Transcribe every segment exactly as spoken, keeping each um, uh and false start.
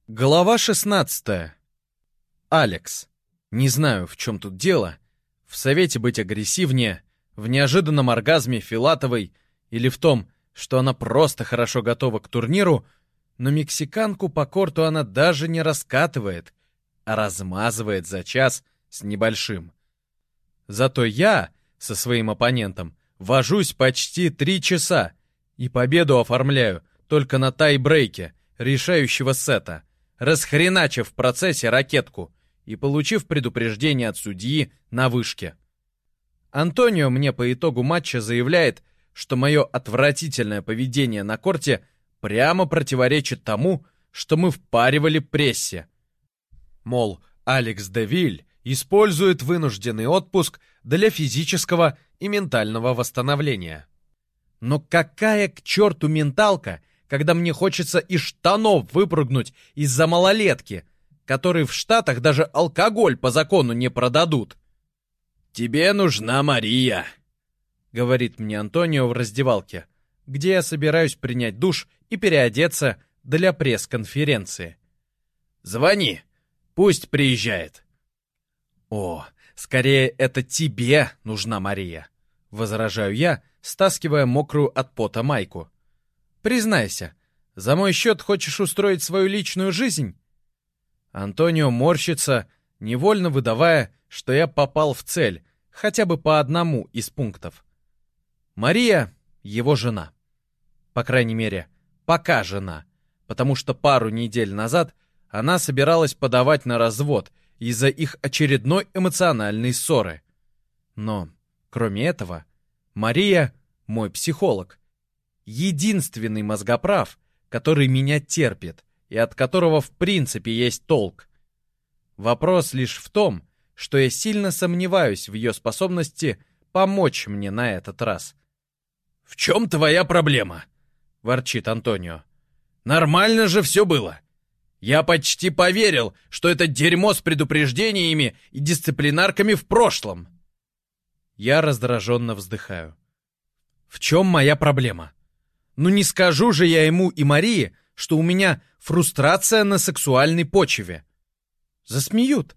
Глава шестнадцатая. Алекс. Не знаю, в чем тут дело. В совете быть агрессивнее, в неожиданном оргазме Филатовой или в том, что она просто хорошо готова к турниру, но мексиканку по корту она даже не раскатывает, а размазывает за час с небольшим. Зато я со своим оппонентом вожусь почти три часа и победу оформляю только на тай-брейке решающего сета, расхреначив в процессе ракетку и получив предупреждение от судьи на вышке. Антонио мне по итогу матча заявляет, что мое отвратительное поведение на корте прямо противоречит тому, что мы впаривали прессе. Мол, Алекс де Виль использует вынужденный отпуск для физического и ментального восстановления. Но какая к черту менталка, когда мне хочется из штанов выпрыгнуть из-за малолетки, которые в Штатах даже алкоголь по закону не продадут? «Тебе нужна Мария», — говорит мне Антонио в раздевалке, где я собираюсь принять душ и переодеться для пресс-конференции. «Звони, пусть приезжает». «О, скорее это тебе нужна Мария», — возражаю я, стаскивая мокрую от пота майку. «Признайся, за мой счет хочешь устроить свою личную жизнь?» Антонио морщится, невольно выдавая, что я попал в цель, хотя бы по одному из пунктов. Мария — его жена. По крайней мере, пока жена, потому что пару недель назад она собиралась подавать на развод из-за их очередной эмоциональной ссоры. Но, кроме этого, Мария — мой психолог. Единственный мозгоправ, который меня терпит и от которого в принципе есть толк. Вопрос лишь в том, что я сильно сомневаюсь в ее способности помочь мне на этот раз. «В чем твоя проблема?» — ворчит Антонио. «Нормально же все было. Я почти поверил, что это дерьмо с предупреждениями и дисциплинарками в прошлом». Я раздраженно вздыхаю. «В чем моя проблема? Ну не скажу же я ему и Марии, что у меня фрустрация на сексуальной почве. Засмеют.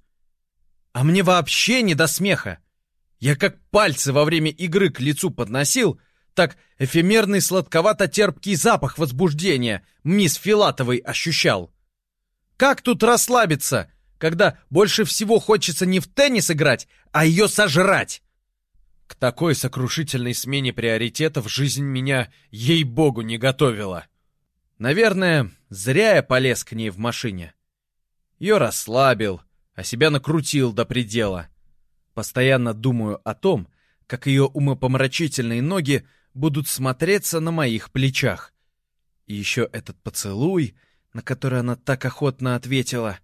А мне вообще не до смеха. Я как пальцы во время игры к лицу подносил, так эфемерный сладковато-терпкий запах возбуждения мисс Филатовой ощущал. Как тут расслабиться, когда больше всего хочется не в теннис играть, а ее сожрать? К такой сокрушительной смене приоритетов жизнь меня, ей-богу, не готовила. Наверное, зря я полез к ней в машине. Ее расслабил, а себя накрутил до предела. Постоянно думаю о том, как ее умопомрачительные ноги будут смотреться на моих плечах. И еще этот поцелуй, на который она так охотно ответила.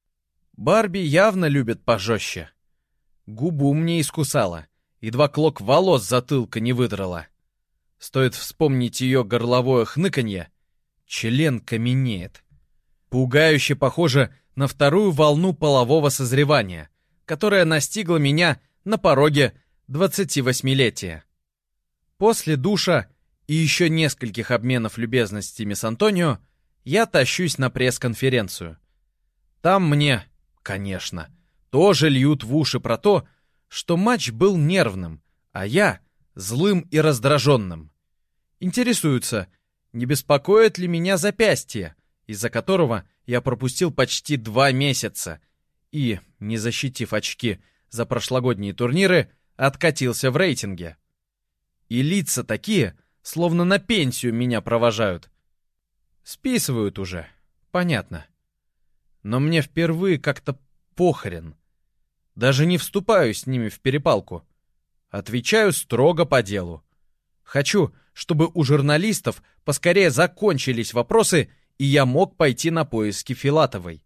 Барби явно любит пожестче. Губу мне искусала, едва клок волос с затылка не выдрала. Стоит вспомнить ее горловое хныканье, член каменеет. Пугающе похоже на вторую волну полового созревания, которая настигла меня на пороге двадцативосьмилетия. После душа и еще нескольких обменов любезностями с Антонио я тащусь на пресс-конференцию. Там мне, конечно, тоже льют в уши про то, что матч был нервным, а я злым и раздраженным. Интересуются, не беспокоит ли меня запястье, из-за которого я пропустил почти два месяца и, не защитив очки за прошлогодние турниры, откатился в рейтинге. И лица такие, словно на пенсию меня провожают. Списывают уже, понятно. Но мне впервые как-то похрен. Даже не вступаю с ними в перепалку. Отвечаю строго по делу. Хочу, чтобы у журналистов поскорее закончились вопросы, и я мог пойти на поиски Филатовой.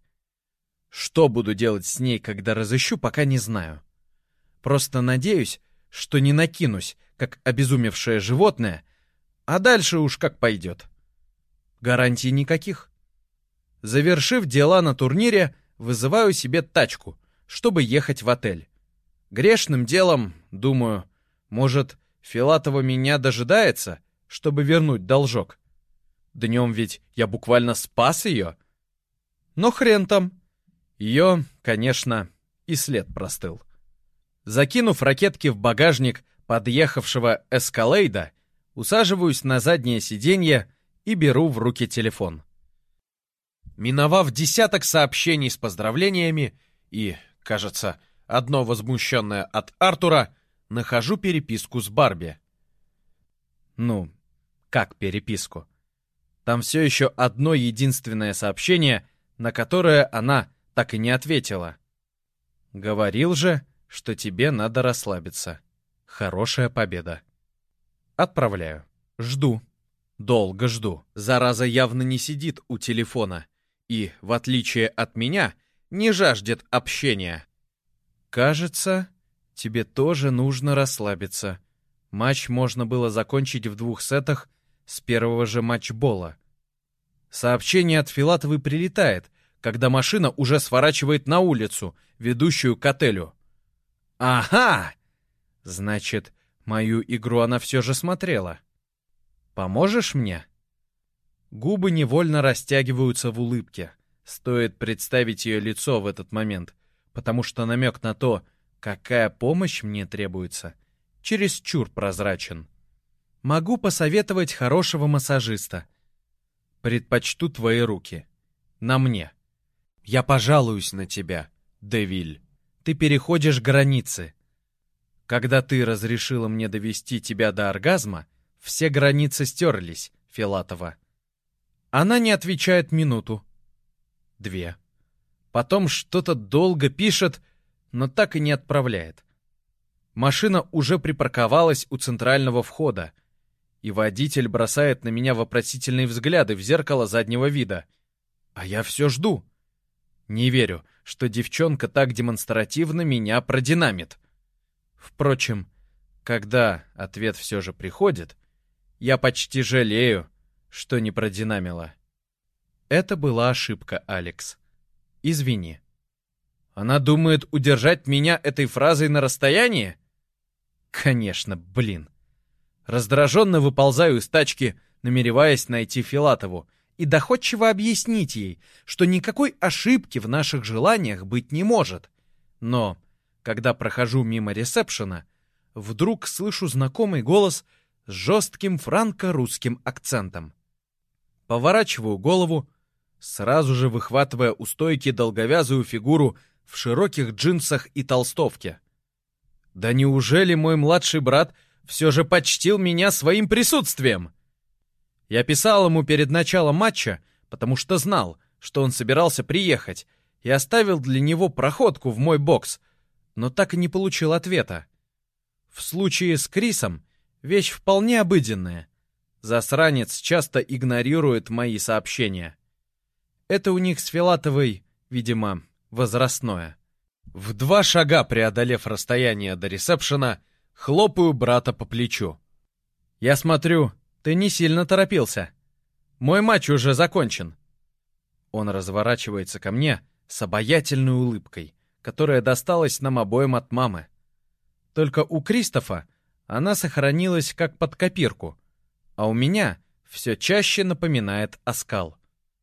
Что буду делать с ней, когда разыщу, пока не знаю. Просто надеюсь, что не накинусь, как обезумевшее животное, а дальше уж как пойдет. Гарантий никаких. Завершив дела на турнире, вызываю себе тачку, чтобы ехать в отель. Грешным делом, думаю, может, Филатова меня дожидается, чтобы вернуть должок. Днем ведь я буквально спас ее. Но хрен там. Ее, конечно, и след простыл. Закинув ракетки в багажник подъехавшего эскалейда, усаживаюсь на заднее сиденье и беру в руки телефон. Миновав десяток сообщений с поздравлениями и, кажется, одно возмущенное от Артура, нахожу переписку с Барби. Ну, как переписку? Там все еще одно единственное сообщение, на которое она так и не ответила. Говорил же, что тебе надо расслабиться. Хорошая победа. Отправляю. Жду. Долго жду. Зараза явно не сидит у телефона и, в отличие от меня, не жаждет общения. Кажется, тебе тоже нужно расслабиться. Матч можно было закончить в двух сетах с первого же матчбола. Сообщение от Филатовой прилетает, когда машина уже сворачивает на улицу, ведущую к отелю. Ага! Значит, мою игру она все же смотрела. Поможешь мне? Губы невольно растягиваются в улыбке. Стоит представить ее лицо в этот момент, потому что намек на то, какая помощь мне требуется, чересчур прозрачен. Могу посоветовать хорошего массажиста. Предпочту твои руки. На мне. Я пожалуюсь на тебя, Девиль. Ты переходишь границы. Когда ты разрешила мне довести тебя до оргазма, все границы стерлись, Филатова. Она не отвечает минуту. Две. Потом что-то долго пишет, но так и не отправляет. Машина уже припарковалась у центрального входа, и водитель бросает на меня вопросительные взгляды в зеркало заднего вида. А я все жду. Не верю, что девчонка так демонстративно меня продинамит. Впрочем, когда ответ все же приходит, я почти жалею, что не продинамила. Это была ошибка, Алекс. Извини. Она думает удержать меня этой фразой на расстоянии? Конечно, блин. Раздраженно выползаю из тачки, намереваясь найти Филатову, и доходчиво объяснить ей, что никакой ошибки в наших желаниях быть не может. Но, когда прохожу мимо ресепшена, вдруг слышу знакомый голос с жестким франко-русским акцентом. Поворачиваю голову, сразу же выхватывая у стойки долговязую фигуру в широких джинсах и толстовке. Да неужели мой младший брат все же почтил меня своим присутствием? Я писал ему перед началом матча, потому что знал, что он собирался приехать, и оставил для него проходку в мой бокс, но так и не получил ответа. В случае с Крисом вещь вполне обыденная. Засранец часто игнорирует мои сообщения. Это у них с Филатовой, видимо, возрастное. В два шага преодолев расстояние до ресепшена, хлопаю брата по плечу. Я смотрю, ты не сильно торопился. Мой матч уже закончен. Он разворачивается ко мне с обаятельной улыбкой, которая досталась нам обоим от мамы. Только у Кристофа она сохранилась как под копирку, а у меня все чаще напоминает оскал.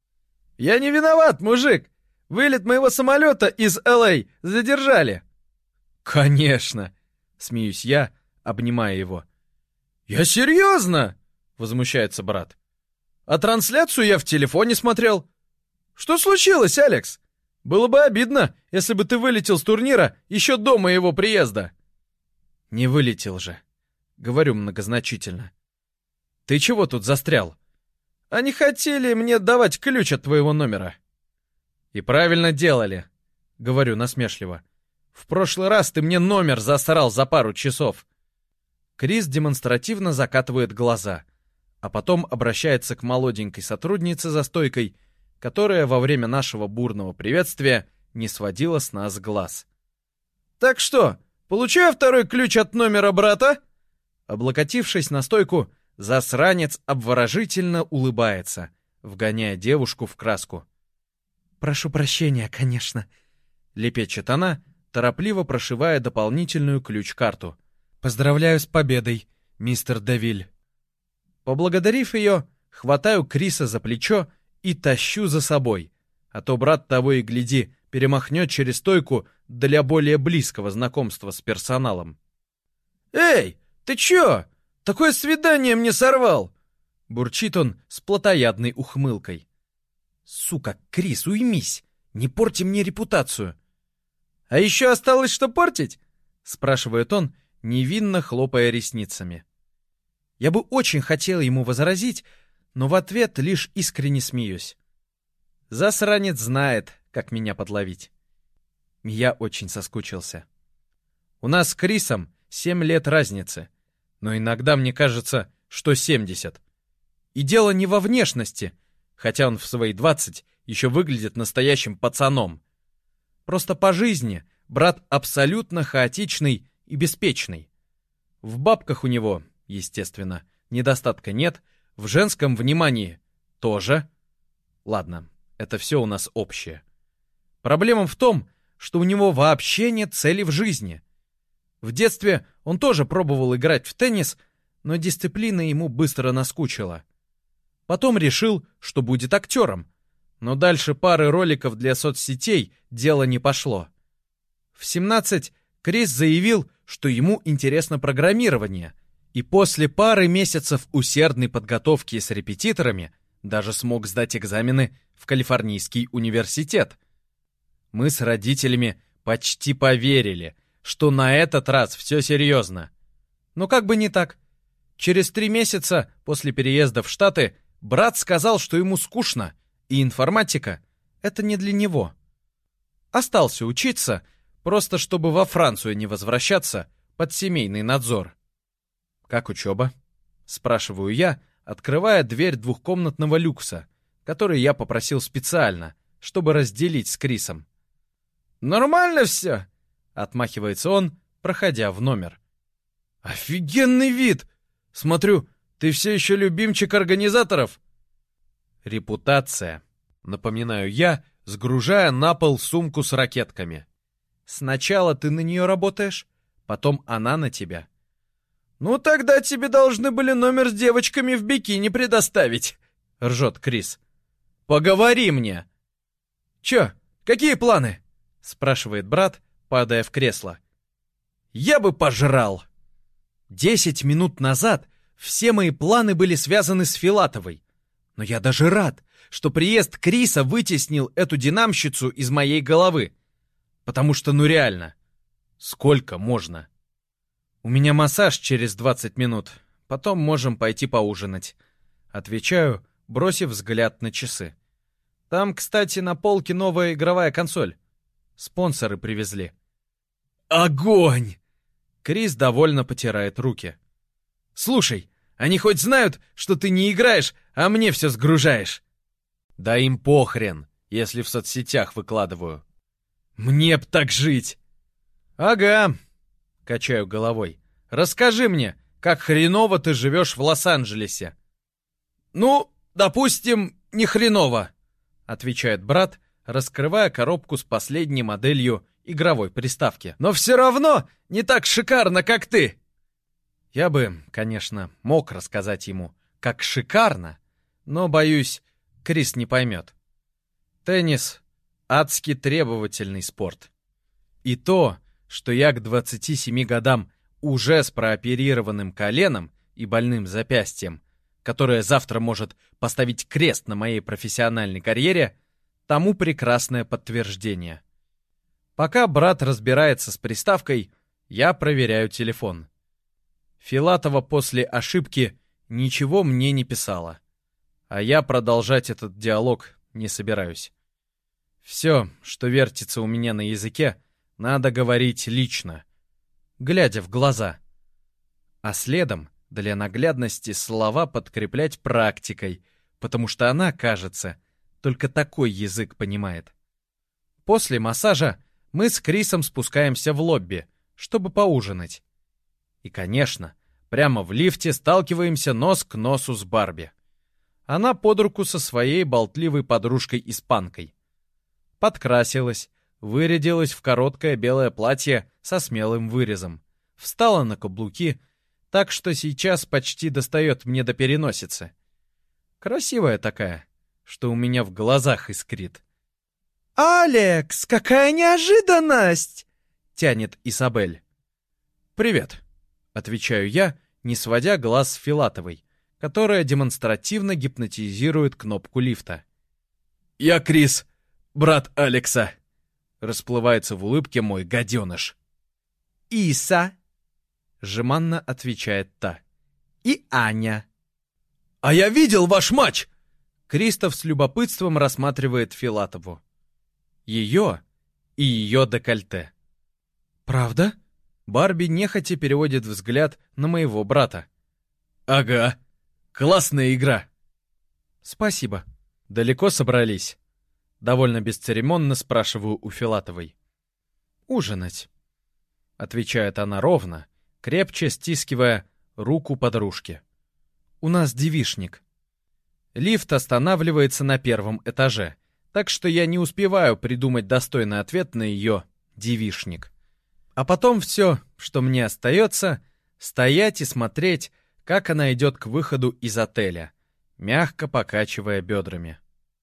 «Я не виноват, мужик! Вылет моего самолета из Эл Эй задержали!» «Конечно!» — смеюсь я, обнимая его. «Я серьезно!» — возмущается брат. «А трансляцию я в телефоне смотрел. Что случилось, Алекс? Было бы обидно, если бы ты вылетел с турнира еще до моего приезда». «Не вылетел же», — говорю многозначительно. «Ты чего тут застрял?» «Они хотели мне давать ключ от твоего номера». «И правильно делали», — говорю насмешливо. «В прошлый раз ты мне номер засрал за пару часов». Крис демонстративно закатывает глаза, а потом обращается к молоденькой сотруднице за стойкой, которая во время нашего бурного приветствия не сводила с нас глаз. «Так что, получаю второй ключ от номера брата?» Облокотившись на стойку, засранец обворожительно улыбается, вгоняя девушку в краску. «Прошу прощения, конечно», — лепечет она, торопливо прошивая дополнительную ключ-карту. «Поздравляю с победой, мистер Девиль». Поблагодарив ее, хватаю Криса за плечо и тащу за собой, А то брат того и гляди перемахнет через стойку для более близкого знакомства с персоналом. «Эй, ты чё? Такое свидание мне сорвал!» Бурчит он с плотоядной ухмылкой. «Сука, Крис, уймись! Не порти мне репутацию!» «А еще осталось что портить?» Спрашивает он, невинно хлопая ресницами. Я бы очень хотел ему возразить, но в ответ лишь искренне смеюсь. Засранец знает, как меня подловить. Я очень соскучился. У нас с Крисом семь лет разницы, но иногда мне кажется, что семьдесят. И дело не во внешности, хотя он в свои двадцать еще выглядит настоящим пацаном. Просто по жизни брат абсолютно хаотичный и беспечный. В бабках у него, естественно, недостатка нет, в женском внимании тоже. Ладно, это все у нас общее. Проблема в том, что у него вообще нет цели в жизни. В детстве он тоже пробовал играть в теннис, но дисциплина ему быстро наскучила. Потом решил, что будет актером, но дальше пары роликов для соцсетей дело не пошло. В семнадцать Крис заявил, что ему интересно программирование, и после пары месяцев усердной подготовки с репетиторами даже смог сдать экзамены в Калифорнийский университет. Мы с родителями почти поверили, что на этот раз все серьезно. Но как бы не так. Через три месяца после переезда в Штаты брат сказал, что ему скучно, и информатика — это не для него. Остался учиться, просто чтобы во Францию не возвращаться под семейный надзор. «Как учеба?» — спрашиваю я, открывая дверь двухкомнатного люкса, который я попросил специально, чтобы разделить с Крисом. «Нормально все!» — отмахивается он, проходя в номер. «Офигенный вид! Смотрю, ты все еще любимчик организаторов!» «Репутация», — напоминаю я, сгружая на пол сумку с ракетками. «Сначала ты на нее работаешь, потом она на тебя». «Ну тогда тебе должны были номер с девочками в бикини предоставить», — ржет Крис. «Поговори мне!» «Чё, какие планы?» — спрашивает брат, падая в кресло. «Я бы пожрал!» Десять минут назад все мои планы были связаны с Филатовой. Но я даже рад, что приезд Криса вытеснил эту динамщицу из моей головы. Потому что, ну реально, сколько можно? «У меня массаж через двадцать минут, потом можем пойти поужинать», — отвечаю, бросив взгляд на часы. «Там, кстати, на полке новая игровая консоль. Спонсоры привезли». «Огонь!» Крис довольно потирает руки. «Слушай, они хоть знают, что ты не играешь, а мне все сгружаешь?» «Да им похрен, если в соцсетях выкладываю». «Мне б так жить!» «Ага», — качаю головой. «Расскажи мне, как хреново ты живешь в Лос-Анджелесе». «Ну, допустим, не хреново», — отвечает брат, раскрывая коробку с последней моделью игровой приставки. «Но все равно не так шикарно, как ты!» Я бы, конечно, мог рассказать ему, как шикарно, но, боюсь, Крис не поймет. Теннис — адски требовательный спорт. И то, что я к двадцати семи годам уже с прооперированным коленом и больным запястьем, которое завтра может поставить крест на моей профессиональной карьере, тому прекрасное подтверждение. Пока брат разбирается с приставкой, я проверяю телефон. Филатова после ошибки ничего мне не писала, а я продолжать этот диалог не собираюсь. Все, что вертится у меня на языке, надо говорить лично, глядя в глаза. А следом, для наглядности, слова подкреплять практикой, потому что она, кажется, только такой язык понимает. После массажа мы с Крисом спускаемся в лобби, чтобы поужинать. И, конечно, прямо в лифте сталкиваемся нос к носу с Барби. Она под руку со своей болтливой подружкой-испанкой. Подкрасилась, вырядилась в короткое белое платье со смелым вырезом, встала на каблуки, так что сейчас почти достает мне до переносицы. Красивая такая, что у меня в глазах искрит. «Алекс, какая неожиданность!» — тянет Изабель. «Привет», — отвечаю я, не сводя глаз с Филатовой, которая демонстративно гипнотизирует кнопку лифта. «Я Крис, брат Алекса», — расплывается в улыбке мой гаденыш. «Иса», — жеманно отвечает та. «И Аня». «А я видел ваш матч!» Кристоф с любопытством рассматривает Филатову. Ее и ее декольте. «Правда?» Барби нехотя переводит взгляд на моего брата. «Ага, классная игра!» «Спасибо». «Далеко собрались?» Довольно бесцеремонно спрашиваю у Филатовой. «Ужинать», — отвечает она ровно, крепче стискивая руку подружки. «У нас девичник». Лифт останавливается на первом этаже, так что я не успеваю придумать достойный ответ на ее девичник. А потом все, что мне остается, стоять и смотреть, как она идет к выходу из отеля, мягко покачивая бедрами.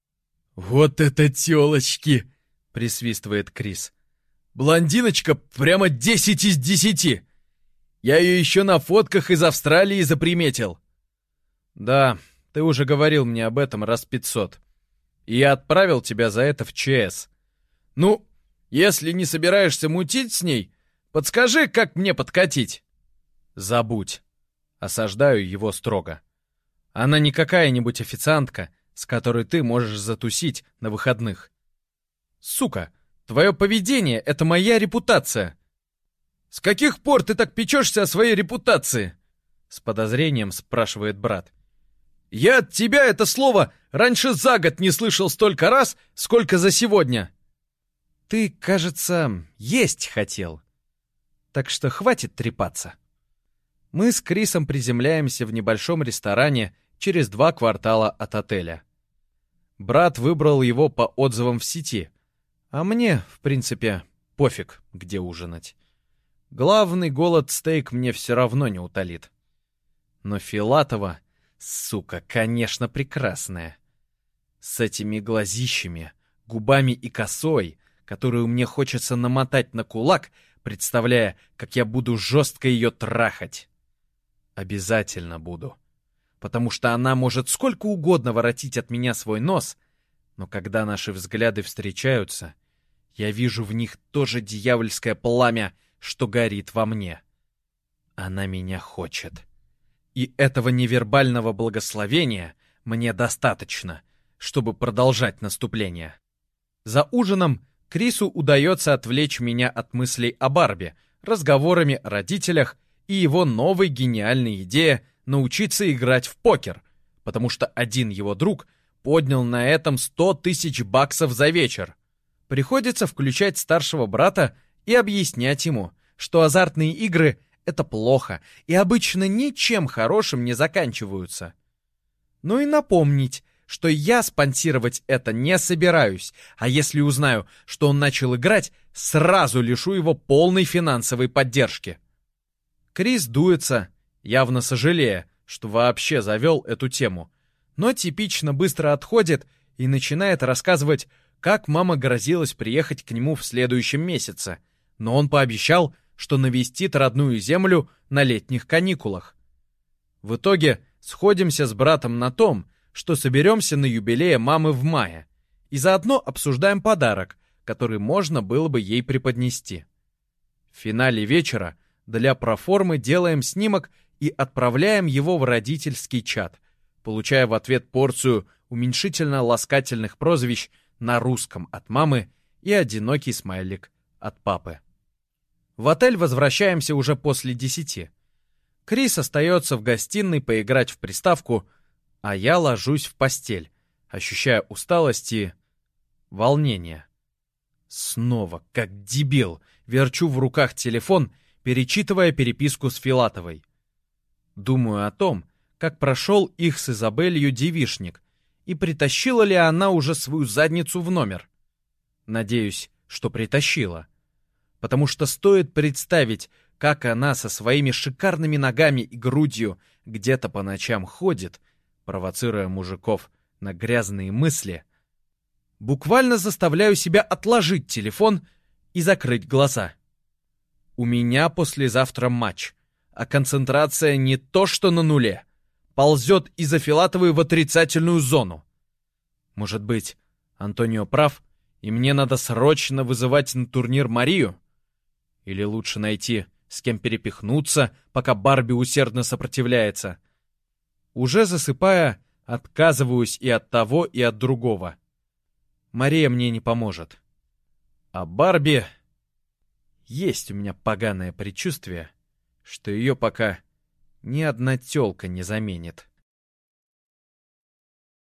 «Вот это телочки!» — присвистывает Крис. «Блондиночка прямо десять из десяти! Я ее еще на фотках из Австралии заприметил!» «Да, ты уже говорил мне об этом раз пятьсот. И я отправил тебя за это в ЧС. Ну, если не собираешься мутить с ней, подскажи, как мне подкатить». «Забудь». Осаждаю его строго. Она не какая-нибудь официантка, с которой ты можешь затусить на выходных. Сука, твое поведение — это моя репутация. С каких пор ты так печешься о своей репутации? С подозрением спрашивает брат. Я от тебя это слово раньше за год не слышал столько раз, сколько за сегодня. Ты, кажется, есть хотел. Так что хватит трепаться. Мы с Крисом приземляемся в небольшом ресторане через два квартала от отеля. Брат выбрал его по отзывам в сети, а мне, в принципе, пофиг, где ужинать. Главный голод стейк мне все равно не утолит. Но Филатова, сука, конечно, прекрасная. С этими глазищами, губами и косой, которую мне хочется намотать на кулак, представляя, как я буду жестко ее трахать. Обязательно буду. Потому что она может сколько угодно воротить от меня свой нос, но когда наши взгляды встречаются, я вижу в них то же дьявольское пламя, что горит во мне. Она меня хочет. И этого невербального благословения мне достаточно, чтобы продолжать наступление. За ужином Крису удается отвлечь меня от мыслей о Барби, разговорами о родителях и его новой гениальной идее научиться играть в покер, потому что один его друг поднял на этом сто тысяч баксов за вечер. Приходится включать старшего брата и объяснять ему, что азартные игры — это плохо и обычно ничем хорошим не заканчиваются. Ну и напомнить, что я спонсировать это не собираюсь, а если узнаю, что он начал играть, сразу лишу его полной финансовой поддержки. Крис дуется, явно сожалея, что вообще завел эту тему, но типично быстро отходит и начинает рассказывать, как мама грозилась приехать к нему в следующем месяце, но он пообещал, что навестит родную землю на летних каникулах. В итоге сходимся с братом на том, что соберемся на юбилее мамы в мае, и заодно обсуждаем подарок, который можно было бы ей преподнести. В финале вечера для проформы делаем снимок и отправляем его в родительский чат, получая в ответ порцию уменьшительно-ласкательных прозвищ на русском от мамы и одинокий смайлик от папы. В отель возвращаемся уже после десяти. Крис остается в гостиной поиграть в приставку, а я ложусь в постель, ощущая усталость и волнение. Снова, как дебил, верчу в руках телефон, перечитывая переписку с Филатовой. Думаю о том, как прошел их с Изабелью девичник, и притащила ли она уже свою задницу в номер. Надеюсь, что притащила. Потому что стоит представить, как она со своими шикарными ногами и грудью где-то по ночам ходит, провоцируя мужиков на грязные мысли. Буквально заставляю себя отложить телефон и закрыть глаза. У меня послезавтра матч, а концентрация не то что на нуле. Ползет из-за Филатовой в отрицательную зону. Может быть, Антонио прав, и мне надо срочно вызывать на турнир Марию? Или лучше найти, с кем перепихнуться, пока Барби усердно сопротивляется? Уже засыпая, отказываюсь и от того, и от другого. Мария мне не поможет. А Барби... Есть у меня поганое предчувствие, что ее пока ни одна тёлка не заменит.